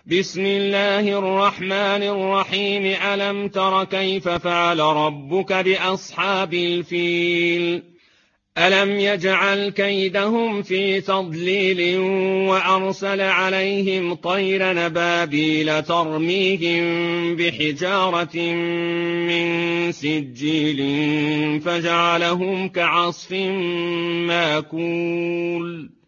بسم الله الرحمن الرحيم. ألم تر كيف فعل ربك بأصحاب الفيل ألم يجعل كيدهم في تضليل وأرسل عليهم طير نبابيل ترميهم بحجارة من سجيل فجعلهم كعصف ماكول.